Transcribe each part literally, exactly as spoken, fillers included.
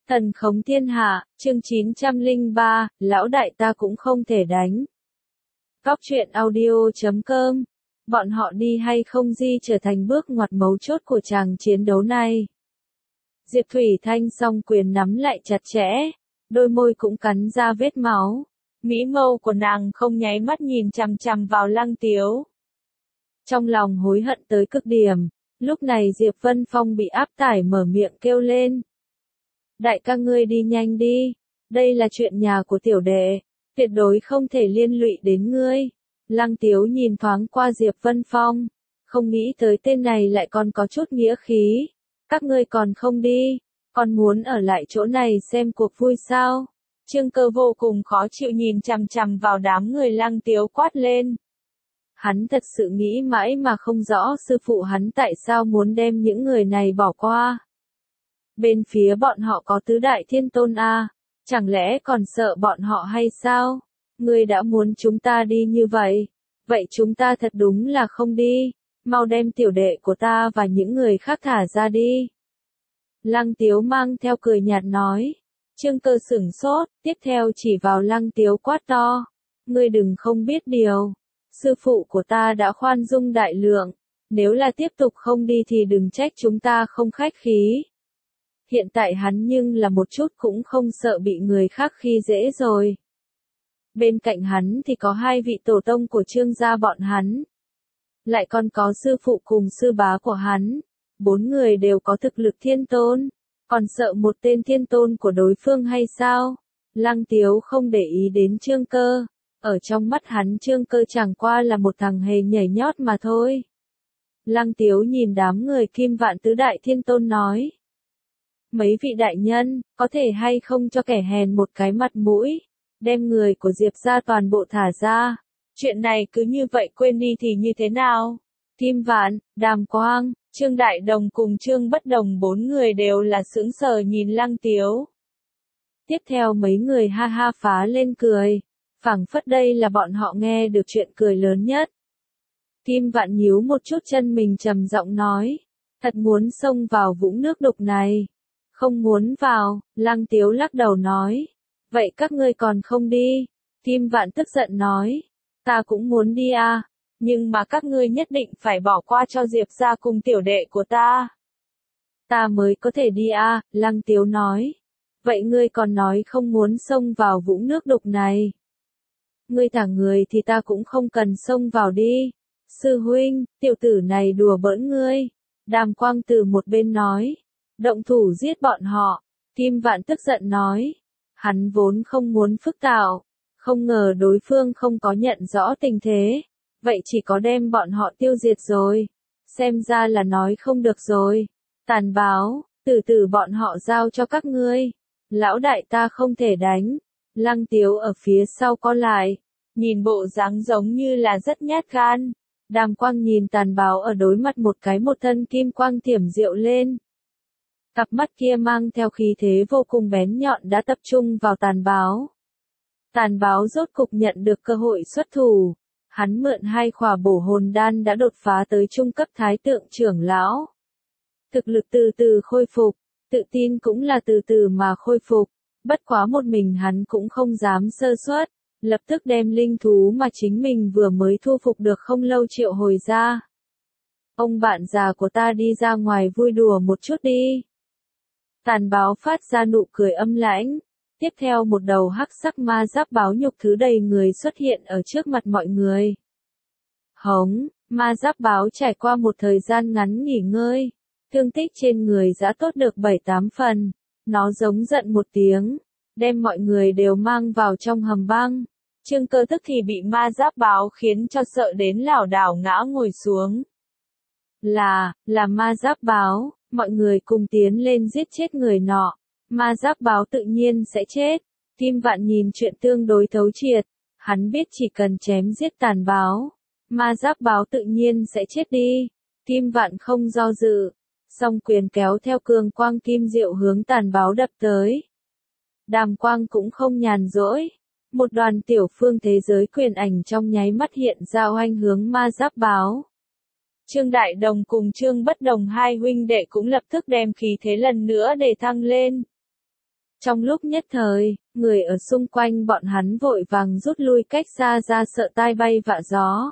Thần khống thiên hạ, chương chín trăm lẻ ba, lão đại ta cũng không thể đánh. Góc truyện audio chấm com. Bọn họ đi hay không di trở thành bước ngoặt mấu chốt của tràng chiến đấu này. Diệp Thủy Thanh song quyền nắm lại chặt chẽ, đôi môi cũng cắn ra vết máu. Mỹ mâu của nàng không nháy mắt nhìn chằm chằm vào Lăng Tiếu. Trong lòng hối hận tới cực điểm, lúc này Diệp Vân Phong bị áp tải mở miệng kêu lên. Đại ca ngươi đi nhanh đi, đây là chuyện nhà của tiểu đệ, tuyệt đối không thể liên lụy đến ngươi. Lăng Tiếu nhìn thoáng qua Diệp Vân Phong, không nghĩ tới tên này lại còn có chút nghĩa khí. Các ngươi còn không đi, còn muốn ở lại chỗ này xem cuộc vui sao? Trương Cơ vô cùng khó chịu nhìn chằm chằm vào đám người Lăng Tiếu quát lên. Hắn thật sự nghĩ mãi mà không rõ sư phụ hắn tại sao muốn đem những người này bỏ qua. Bên phía bọn họ có tứ đại thiên tôn a, chẳng lẽ còn sợ bọn họ hay sao? Ngươi đã muốn chúng ta đi như vậy, vậy chúng ta thật đúng là không đi, mau đem tiểu đệ của ta và những người khác thả ra đi. Lăng Tiếu mang theo cười nhạt nói. Trương Cơ sửng sốt, tiếp theo chỉ vào Lăng Tiếu quát to. Ngươi đừng không biết điều, sư phụ của ta đã khoan dung đại lượng, nếu là tiếp tục không đi thì đừng trách chúng ta không khách khí. Hiện tại hắn nhưng là một chút cũng không sợ bị người khác khi dễ rồi. Bên cạnh hắn thì có hai vị tổ tông của Trương gia bọn hắn. Lại còn có sư phụ cùng sư bá của hắn. Bốn người đều có thực lực thiên tôn. Còn sợ một tên thiên tôn của đối phương hay sao? Lăng Tiếu không để ý đến Trương Cơ. Ở trong mắt hắn Trương Cơ chẳng qua là một thằng hề nhảy nhót mà thôi. Lăng Tiếu nhìn đám người Kim Vạn tứ đại thiên tôn nói. Mấy vị đại nhân, có thể hay không cho kẻ hèn một cái mặt mũi, đem người của Diệp gia toàn bộ thả ra. Chuyện này cứ như vậy quên đi thì như thế nào? Kim Vạn, Đàm Quang, Trương Đại Đồng cùng Trương Bất Đồng bốn người đều là sững sờ nhìn Lăng Tiếu. Tiếp theo mấy người ha ha phá lên cười, phảng phất đây là bọn họ nghe được chuyện cười lớn nhất. Kim Vạn nhíu một chút chân mình trầm giọng nói, thật muốn xông vào vũng nước đục này. Không muốn vào, Lăng Tiếu lắc đầu nói. Vậy các ngươi còn không đi? Kim Vạn tức giận nói. Ta cũng muốn đi à, nhưng mà các ngươi nhất định phải bỏ qua cho Diệp gia cùng tiểu đệ của ta. Ta mới có thể đi à, Lăng Tiếu nói. Vậy ngươi còn nói không muốn xông vào vũng nước đục này. Ngươi thả người thì ta cũng không cần xông vào đi. Sư huynh, tiểu tử này đùa bỡn ngươi. Đàm Quang từ một bên nói. Động thủ giết bọn họ. Kim Vạn tức giận nói. Hắn vốn không muốn phức tạp, không ngờ đối phương không có nhận rõ tình thế. Vậy chỉ có đem bọn họ tiêu diệt rồi. Xem ra là nói không được rồi. Tàn báo, từ từ bọn họ giao cho các ngươi. Lão đại ta không thể đánh. Lăng Tiếu ở phía sau co lại. Nhìn bộ dáng giống như là rất nhát gan. Đàm Quang nhìn Tàn báo ở đối mặt một cái một thân kim quang thiểm diệu lên. Cặp mắt kia mang theo khí thế vô cùng bén nhọn đã tập trung vào Tàn báo. Tàn báo rốt cục nhận được cơ hội xuất thủ. Hắn mượn hai khỏa bổ hồn đan đã đột phá tới trung cấp thái tượng trưởng lão. Thực lực từ từ khôi phục, tự tin cũng là từ từ mà khôi phục. Bất quá một mình hắn cũng không dám sơ suất, lập tức đem linh thú mà chính mình vừa mới thu phục được không lâu triệu hồi ra. Ông bạn già của ta đi ra ngoài vui đùa một chút đi. Tàn báo phát ra nụ cười âm lãnh. Tiếp theo một đầu hắc sắc ma giáp báo nhục thứ đầy người xuất hiện ở trước mặt mọi người. Hống, ma giáp báo trải qua một thời gian ngắn nghỉ ngơi. Thương tích trên người đã tốt được bảy tám phần. Nó giống giận một tiếng, đem mọi người đều mang vào trong hầm băng. Trương Cơ tức thì bị ma giáp báo khiến cho sợ đến lảo đảo ngã ngồi xuống. Là, là ma giáp báo, mọi người cùng tiến lên giết chết người nọ. Ma giáp báo tự nhiên sẽ chết. Kim Vạn nhìn chuyện tương đối thấu triệt. Hắn biết chỉ cần chém giết Tàn báo, ma giáp báo tự nhiên sẽ chết đi. Kim Vạn không do dự. Song quyền kéo theo cường quang kim diệu hướng Tàn báo đập tới. Đàm Quang cũng không nhàn rỗi. Một đoàn tiểu phương thế giới quyền ảnh trong nháy mắt hiện ra oanh hướng ma giáp báo. Trương Đại Đồng cùng Trương Bất Đồng hai huynh đệ cũng lập tức đem khí thế lần nữa để thăng lên. Trong lúc nhất thời, người ở xung quanh bọn hắn vội vàng rút lui cách xa ra sợ tai bay vạ gió.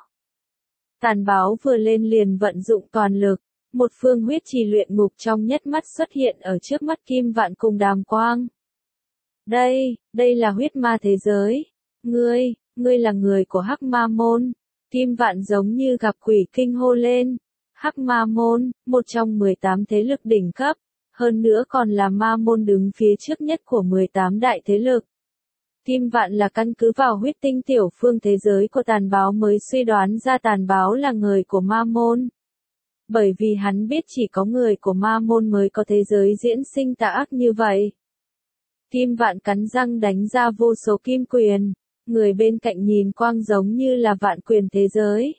Tàn báo vừa lên liền vận dụng toàn lực, một phương huyết trì luyện ngục trong nhất mắt xuất hiện ở trước mắt Kim Vạn cùng Đàm Quang. Đây, đây là huyết ma thế giới. Ngươi, ngươi là người của Hắc Ma Môn. Kim Vạn giống như gặp quỷ kinh hô lên. Hắc Ma Môn, một trong mười tám thế lực đỉnh cấp, hơn nữa còn là ma môn đứng phía trước nhất của mười tám đại thế lực. Kim Vạn là căn cứ vào huyết tinh tiểu phương thế giới của tàn báo mới suy đoán ra tàn báo là người của ma môn. Bởi vì hắn biết chỉ có người của ma môn mới có thế giới diễn sinh tà ác như vậy. Kim Vạn cắn răng đánh ra vô số kim quyền, người bên cạnh nhìn quang giống như là vạn quyền thế giới.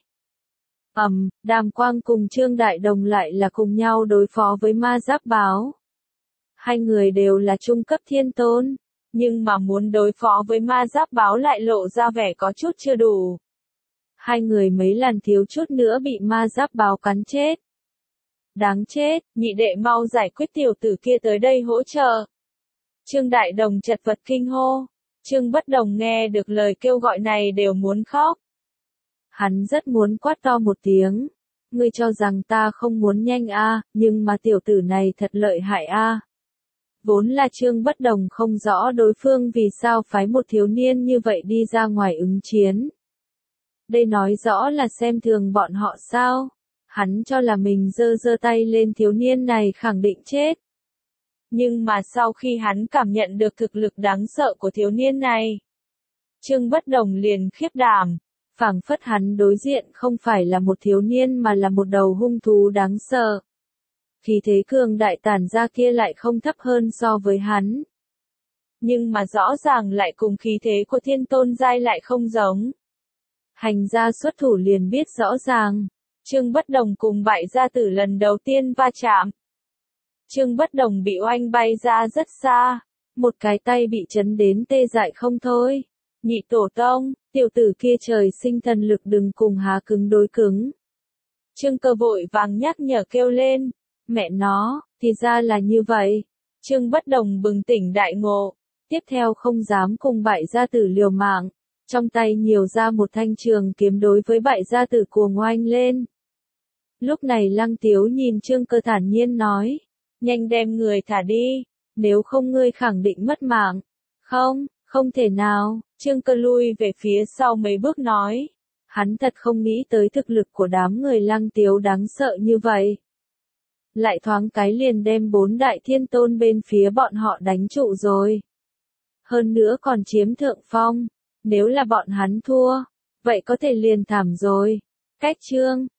Ầm, um, Đàm Quang cùng Trương Đại Đồng lại là cùng nhau đối phó với ma giáp báo. Hai người đều là trung cấp thiên tôn, nhưng mà muốn đối phó với ma giáp báo lại lộ ra vẻ có chút chưa đủ. Hai người mấy lần thiếu chút nữa bị ma giáp báo cắn chết. Đáng chết, nhị đệ mau giải quyết tiểu tử kia tới đây hỗ trợ. Trương Đại Đồng chật vật kinh hô. Trương Bất Đồng nghe được lời kêu gọi này đều muốn khóc. Hắn rất muốn quát to một tiếng. Ngươi cho rằng ta không muốn nhanh a, à, nhưng mà tiểu tử này thật lợi hại a. À. Vốn là Trương Bất Đồng không rõ đối phương vì sao phái một thiếu niên như vậy đi ra ngoài ứng chiến. Đây nói rõ là xem thường bọn họ sao. Hắn cho là mình giơ giơ tay lên thiếu niên này khẳng định chết. Nhưng mà sau khi hắn cảm nhận được thực lực đáng sợ của thiếu niên này, Trương Bất Đồng liền khiếp đảm, phảng phất hắn đối diện không phải là một thiếu niên mà là một đầu hung thú đáng sợ. Khí thế cường đại tản ra kia lại không thấp hơn so với hắn. Nhưng mà rõ ràng lại cùng khí thế của thiên tôn giai lại không giống. Hành gia xuất thủ liền biết rõ ràng. Trương Bất Đồng cùng bại gia tử lần đầu tiên va chạm. Trương Bất Đồng bị oanh bay ra rất xa. Một cái tay bị chấn đến tê dại không thôi. Nhị tổ tông, tiểu tử kia trời sinh thần lực đừng cùng há cứng đối cứng. Trương Cơ vội vàng nhắc nhở kêu lên. Mẹ nó, thì ra là như vậy. Trương Bất Đồng bừng tỉnh đại ngộ. Tiếp theo không dám cùng bại gia tử liều mạng. Trong tay nhiều ra một thanh trường kiếm đối với bại gia tử cuồng oanh lên. Lúc này Lăng Tiếu nhìn Trương Cơ thản nhiên nói. Nhanh đem người thả đi. Nếu không ngươi khẳng định mất mạng. Không, không thể nào. Trương Cơ lui về phía sau mấy bước nói. Hắn thật không nghĩ tới thực lực của đám người Lăng Tiếu đáng sợ như vậy. Lại thoáng cái liền đem bốn đại thiên tôn bên phía bọn họ đánh trụ rồi. Hơn nữa còn chiếm thượng phong. Nếu là bọn hắn thua, vậy có thể liền thảm rồi. Cách chương